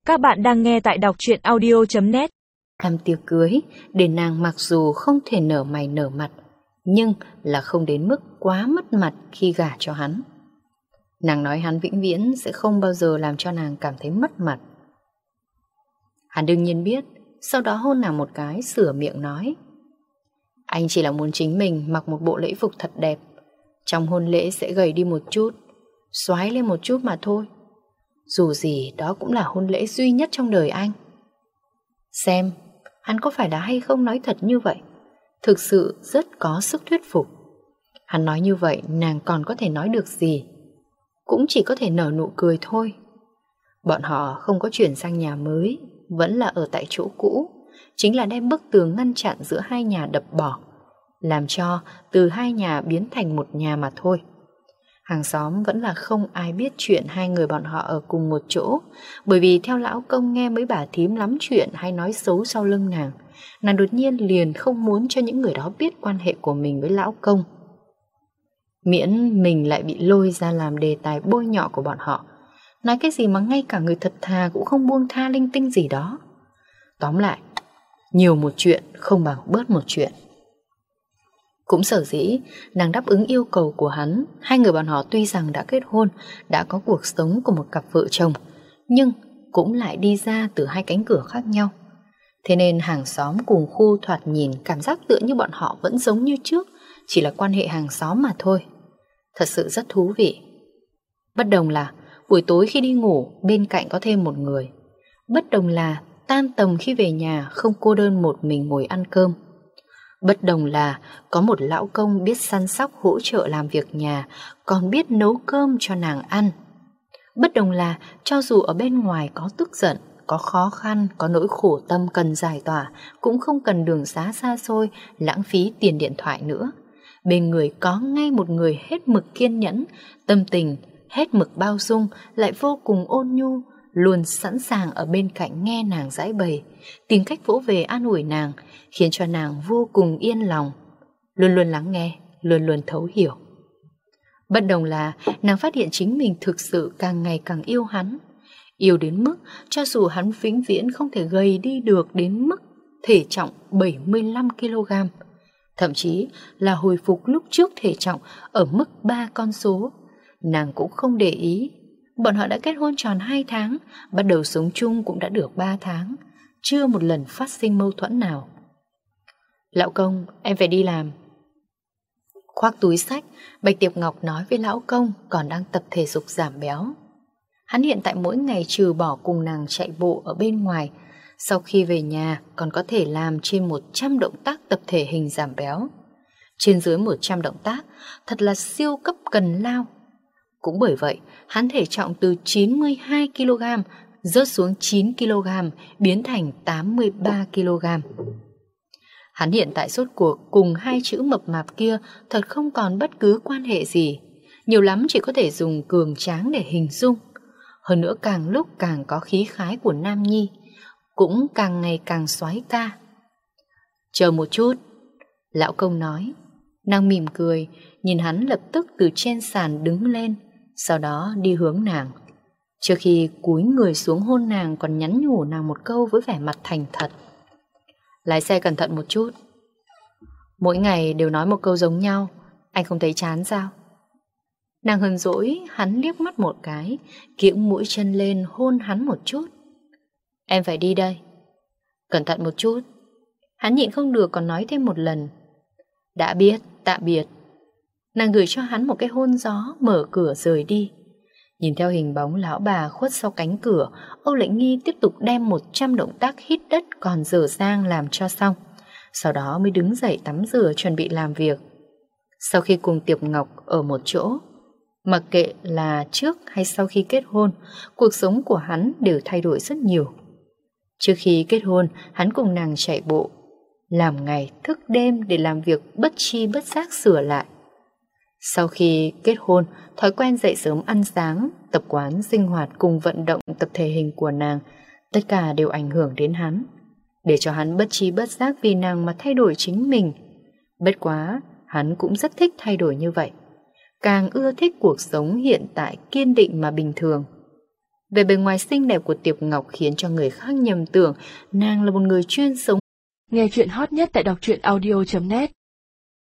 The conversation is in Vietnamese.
Các bạn đang nghe tại đọc truyện audio.net. Làm tiệc cưới để nàng mặc dù không thể nở mày nở mặt, nhưng là không đến mức quá mất mặt khi gả cho hắn. Nàng nói hắn vĩnh viễn sẽ không bao giờ làm cho nàng cảm thấy mất mặt. Hắn đương nhiên biết, sau đó hôn nàng một cái, sửa miệng nói: anh chỉ là muốn chính mình mặc một bộ lễ phục thật đẹp, trong hôn lễ sẽ gầy đi một chút, xoái lên một chút mà thôi. Dù gì đó cũng là hôn lễ duy nhất trong đời anh. Xem hắn có phải là hay không nói thật như vậy. Thực sự rất có sức thuyết phục. Hắn nói như vậy nàng còn có thể nói được gì? Cũng chỉ có thể nở nụ cười thôi. Bọn họ không có chuyển sang nhà mới, vẫn là ở tại chỗ cũ, chính là đem bức tường ngăn chặn giữa hai nhà đập bỏ, làm cho từ hai nhà biến thành một nhà mà thôi. Hàng xóm vẫn là không ai biết chuyện hai người bọn họ ở cùng một chỗ, bởi vì theo lão công nghe mấy bà thím lắm chuyện hay nói xấu sau lưng nàng đột nhiên liền không muốn cho những người đó biết quan hệ của mình với lão công. Miễn mình lại bị lôi ra làm đề tài bôi nhọ của bọn họ. Nói cái gì mà ngay cả người thật thà cũng không buông tha linh tinh gì đó. Tóm lại, nhiều một chuyện không bằng bớt một chuyện. Cũng sở dĩ nàng đáp ứng yêu cầu của hắn. Hai người bọn họ tuy rằng đã kết hôn, đã có cuộc sống của một cặp vợ chồng, nhưng cũng lại đi ra từ hai cánh cửa khác nhau. Thế nên hàng xóm cùng khu thoạt nhìn cảm giác tựa như bọn họ vẫn giống như trước, chỉ là quan hệ hàng xóm mà thôi. Thật sự rất thú vị. Bất đồng là buổi tối khi đi ngủ bên cạnh có thêm một người. Bất đồng là tan tầm khi về nhà không cô đơn một mình ngồi ăn cơm. Bất đồng là có một lão công biết săn sóc hỗ trợ làm việc nhà, còn biết nấu cơm cho nàng ăn. Bất đồng là cho dù ở bên ngoài có tức giận, có khó khăn, có nỗi khổ tâm cần giải tỏa, cũng không cần đường xá xa xôi, lãng phí tiền điện thoại nữa. Bên người có ngay một người hết mực kiên nhẫn, tâm tình hết mực bao dung, lại vô cùng ôn nhu, luôn sẵn sàng ở bên cạnh nghe nàng giãi bày, tìm cách vỗ về an ủi nàng, khiến cho nàng vô cùng yên lòng, luôn luôn lắng nghe, luôn luôn thấu hiểu. Bất đồng là nàng phát hiện chính mình thực sự càng ngày càng yêu hắn, yêu đến mức cho dù hắn vĩnh viễn không thể gầy đi được đến mức thể trọng 75 kg, thậm chí là hồi phục lúc trước thể trọng ở mức 3 con số, nàng cũng không để ý. Bọn họ đã kết hôn tròn 2 tháng, bắt đầu sống chung cũng đã được 3 tháng, chưa một lần phát sinh mâu thuẫn nào. Lão công, em phải đi làm. Khoác túi xách, Bạch Tiệp Ngọc nói với lão công còn đang tập thể dục giảm béo. Hắn hiện tại mỗi ngày trừ bỏ cùng nàng chạy bộ ở bên ngoài, sau khi về nhà còn có thể làm trên 100 động tác tập thể hình giảm béo. Trên dưới 100 động tác, thật là siêu cấp cần lao. Cũng bởi vậy, hắn thể trọng từ 92 kg rớt xuống 9 kg, biến thành 83 kg. Hắn hiện tại rốt cuộc cùng hai chữ mập mạp kia thật không còn bất cứ quan hệ gì, nhiều lắm chỉ có thể dùng cường tráng để hình dung. Hơn nữa càng lúc càng có khí khái của nam nhi, cũng càng ngày càng soái ca. Chờ một chút, lão công nói. Nàng mỉm cười, nhìn hắn lập tức từ trên sàn đứng lên, sau đó đi hướng nàng. Trước khi cúi người xuống hôn nàng còn nhắn nhủ nàng một câu với vẻ mặt thành thật: lái xe cẩn thận một chút. Mỗi ngày đều nói một câu giống nhau, anh không thấy chán sao? Nàng hờn dỗi, hắn liếc mắt một cái, kiễng mũi chân lên hôn hắn một chút. Em phải đi đây. Cẩn thận một chút. Hắn nhịn không được còn nói thêm một lần. Đã biết, tạm biệt. Nàng gửi cho hắn một cái hôn gió, mở cửa rời đi. Nhìn theo hình bóng lão bà khuất sau cánh cửa, Âu Lệ Nghi tiếp tục đem 100 động tác hít đất còn dở dang làm cho xong, sau đó mới đứng dậy tắm rửa chuẩn bị làm việc. Sau khi cùng Tiệp Ngọc ở một chỗ, mặc kệ là trước hay sau khi kết hôn, cuộc sống của hắn đều thay đổi rất nhiều. Trước khi kết hôn, hắn cùng nàng chạy bộ, làm ngày thức đêm để làm việc bất chi bất giác sửa lại. Sau khi kết hôn, thói quen dậy sớm ăn sáng, tập quán sinh hoạt cùng vận động tập thể hình của nàng, tất cả đều ảnh hưởng đến hắn, để cho hắn bất chi bất giác vì nàng mà thay đổi chính mình. Bất quá, hắn cũng rất thích thay đổi như vậy, càng ưa thích cuộc sống hiện tại kiên định mà bình thường. Về bề ngoài xinh đẹp của Tiệp Ngọc khiến cho người khác nhầm tưởng nàng là một người chuyên sống. Nghe chuyện hot nhất tại đọc truyện audio.net